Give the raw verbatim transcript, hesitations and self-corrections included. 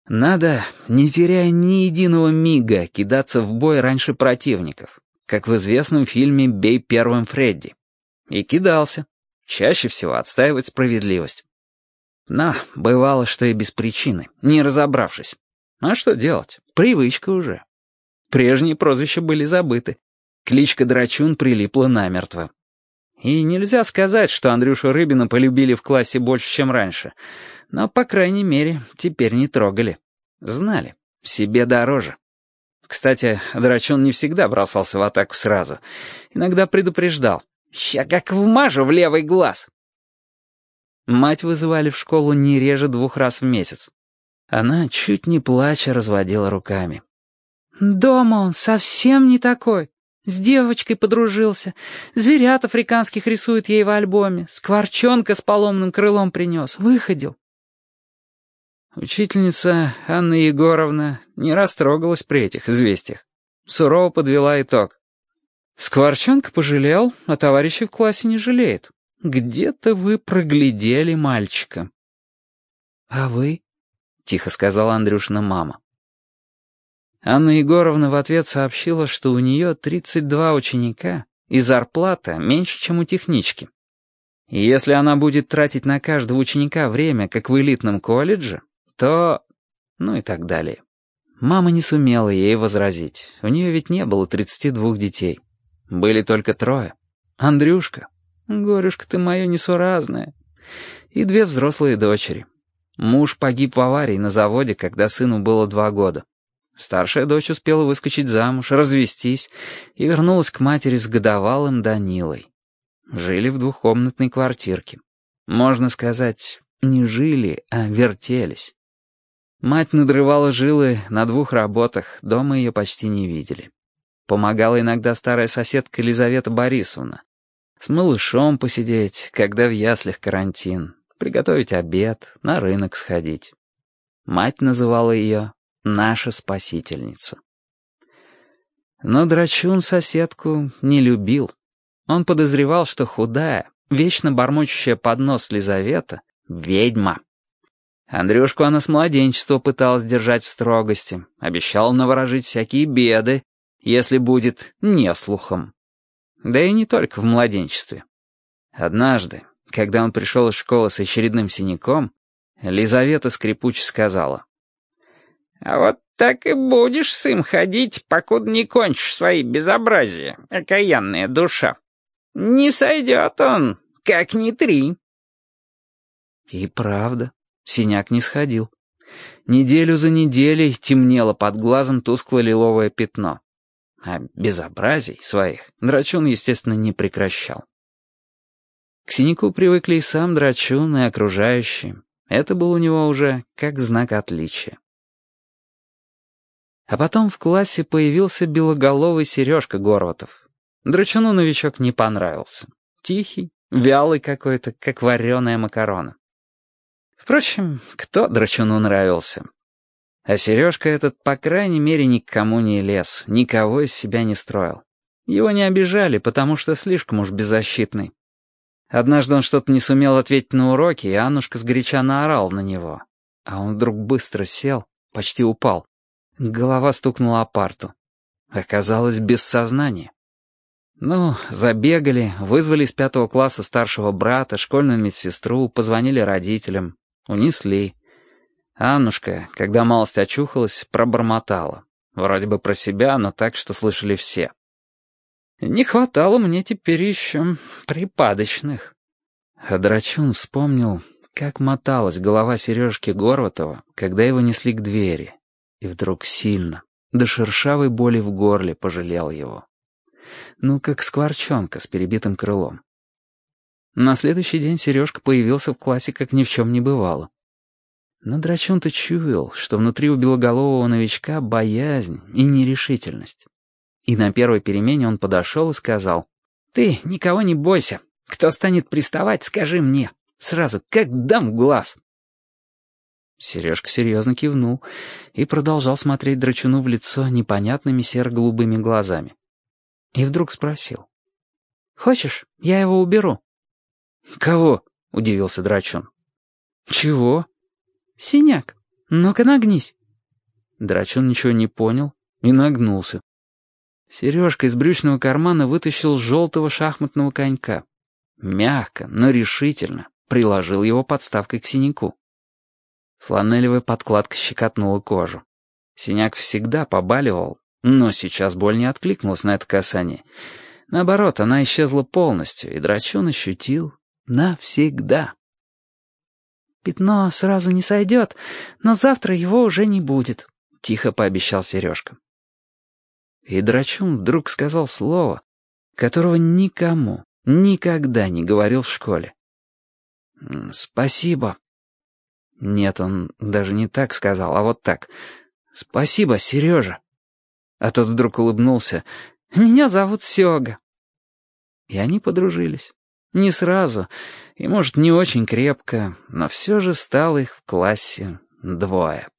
Надо, не теряя ни единого мига, кидаться в бой раньше противников, как в известном фильме «Бей первым, Фредди». И кидался. Чаще всего отстаивать справедливость. Но бывало, что и без причины, не разобравшись. А что делать? Привычка уже. Прежние прозвища были забыты. Кличка Драчун прилипла намертво. И нельзя сказать, что Андрюшу Рыбина полюбили в классе больше, чем раньше. Но, по крайней мере, теперь не трогали. Знали. Себе дороже. Кстати, Драчун не всегда бросался в атаку сразу. Иногда предупреждал. «Ща как вмажу в левый глаз!» Мать вызывали в школу не реже двух раз в месяц. Она, чуть не плача, разводила руками. «Дома он совсем не такой. С девочкой подружился. Зверят африканских рисует ей в альбоме. Скворчонка с поломным крылом принес. Выходил». Учительница Анна Егоровна не растрогалась при этих известиях. Сурово подвела итог. Скворчонка пожалел, а товарищи в классе не жалеют. Где-то вы проглядели мальчика. — А вы? — тихо сказала Андрюшина мама. Анна Егоровна в ответ сообщила, что у нее тридцать два ученика, и зарплата меньше, чем у технички. И если она будет тратить на каждого ученика время, как в элитном колледже, то... ну и так далее. Мама не сумела ей возразить. У нее ведь не было тридцати двух детей. Были только трое. Андрюшка, горюшка ты моя несуразная, и две взрослые дочери. Муж погиб в аварии на заводе, когда сыну было два года. Старшая дочь успела выскочить замуж, развестись и вернулась к матери с годовалым Данилой. Жили в двухкомнатной квартирке. Можно сказать, не жили, а вертелись. Мать надрывала жилы на двух работах, дома ее почти не видели. Помогала иногда старая соседка Елизавета Борисовна. С малышом посидеть, когда в яслях карантин, приготовить обед, на рынок сходить. Мать называла ее «наша спасительница». Но Драчун соседку не любил. Он подозревал, что худая, вечно бормочущая под нос Лизавета — ведьма. Андрюшку она с младенчества пыталась держать в строгости, обещала наворожить всякие беды, если будет неслухом. Да и не только в младенчестве. Однажды, когда он пришел из школы с очередным синяком, Лизавета скрипуче сказала: «А вот так и будешь с им ходить, покуда не кончишь свои безобразия, окаянная душа. Не сойдет он, как ни три». И правда, синяк не сходил. Неделю за неделей темнело под глазом тускло-лиловое пятно. А безобразий своих Драчун, естественно, не прекращал. К синяку привыкли и сам Драчун, и окружающие. Это был у него уже как знак отличия. А потом в классе появился белоголовый Сережка Горватов. Драчуну новичок не понравился. Тихий, вялый какой-то, как вареная макарона. Впрочем, кто Драчуну нравился? А Сережка этот, по крайней мере, ни к кому не лез, никого из себя не строил. Его не обижали, потому что слишком уж беззащитный. Однажды он что-то не сумел ответить на уроки, и Аннушка сгоряча наорала на него. А он вдруг быстро сел, почти упал. Голова стукнула о парту. Оказалось, без сознания. Ну, забегали, вызвали из пятого класса старшего брата, школьную медсестру, позвонили родителям, унесли. Аннушка, когда малость очухалась, пробормотала. Вроде бы про себя, но так, что слышали все. Не хватало мне теперь еще припадочных. А Драчун вспомнил, как моталась голова Сережки Горватова, когда его несли к двери. И вдруг сильно, до шершавой боли в горле, пожалел его. Ну, как скворчонка с перебитым крылом. На следующий день Сережка появился в классе, как ни в чем не бывало. Но Драчун-то чуял, что внутри у белоголового новичка боязнь и нерешительность. И на первой перемене он подошел и сказал: «Ты никого не бойся. Кто станет приставать, скажи мне. Сразу, как дам в глаз». Сережка серьезно кивнул и продолжал смотреть Драчуну в лицо непонятными серо-голубыми глазами. И вдруг спросил: «Хочешь, я его уберу?» «Кого?» — удивился Драчун. «Чего?» «Синяк. Ну-ка нагнись». Драчун ничего не понял и нагнулся. Сережка из брючного кармана вытащил желтого шахматного конька. Мягко, но решительно приложил его подставкой к синяку. Фланелевая подкладка щекотнула кожу. Синяк всегда побаливал, но сейчас боль не откликнулась на это касание. Наоборот, она исчезла полностью, и Драчун ощутил навсегда. «Пятно сразу не сойдет, но завтра его уже не будет», — тихо пообещал Сережка. И Драчун вдруг сказал слово, которого никому никогда не говорил в школе. «Спасибо». Нет, он даже не так сказал, а вот так. «Спасибо, Сережа». А тот вдруг улыбнулся. «Меня зовут Сёга». И они подружились. Не сразу, и, может, не очень крепко, но все же стало их в классе двое.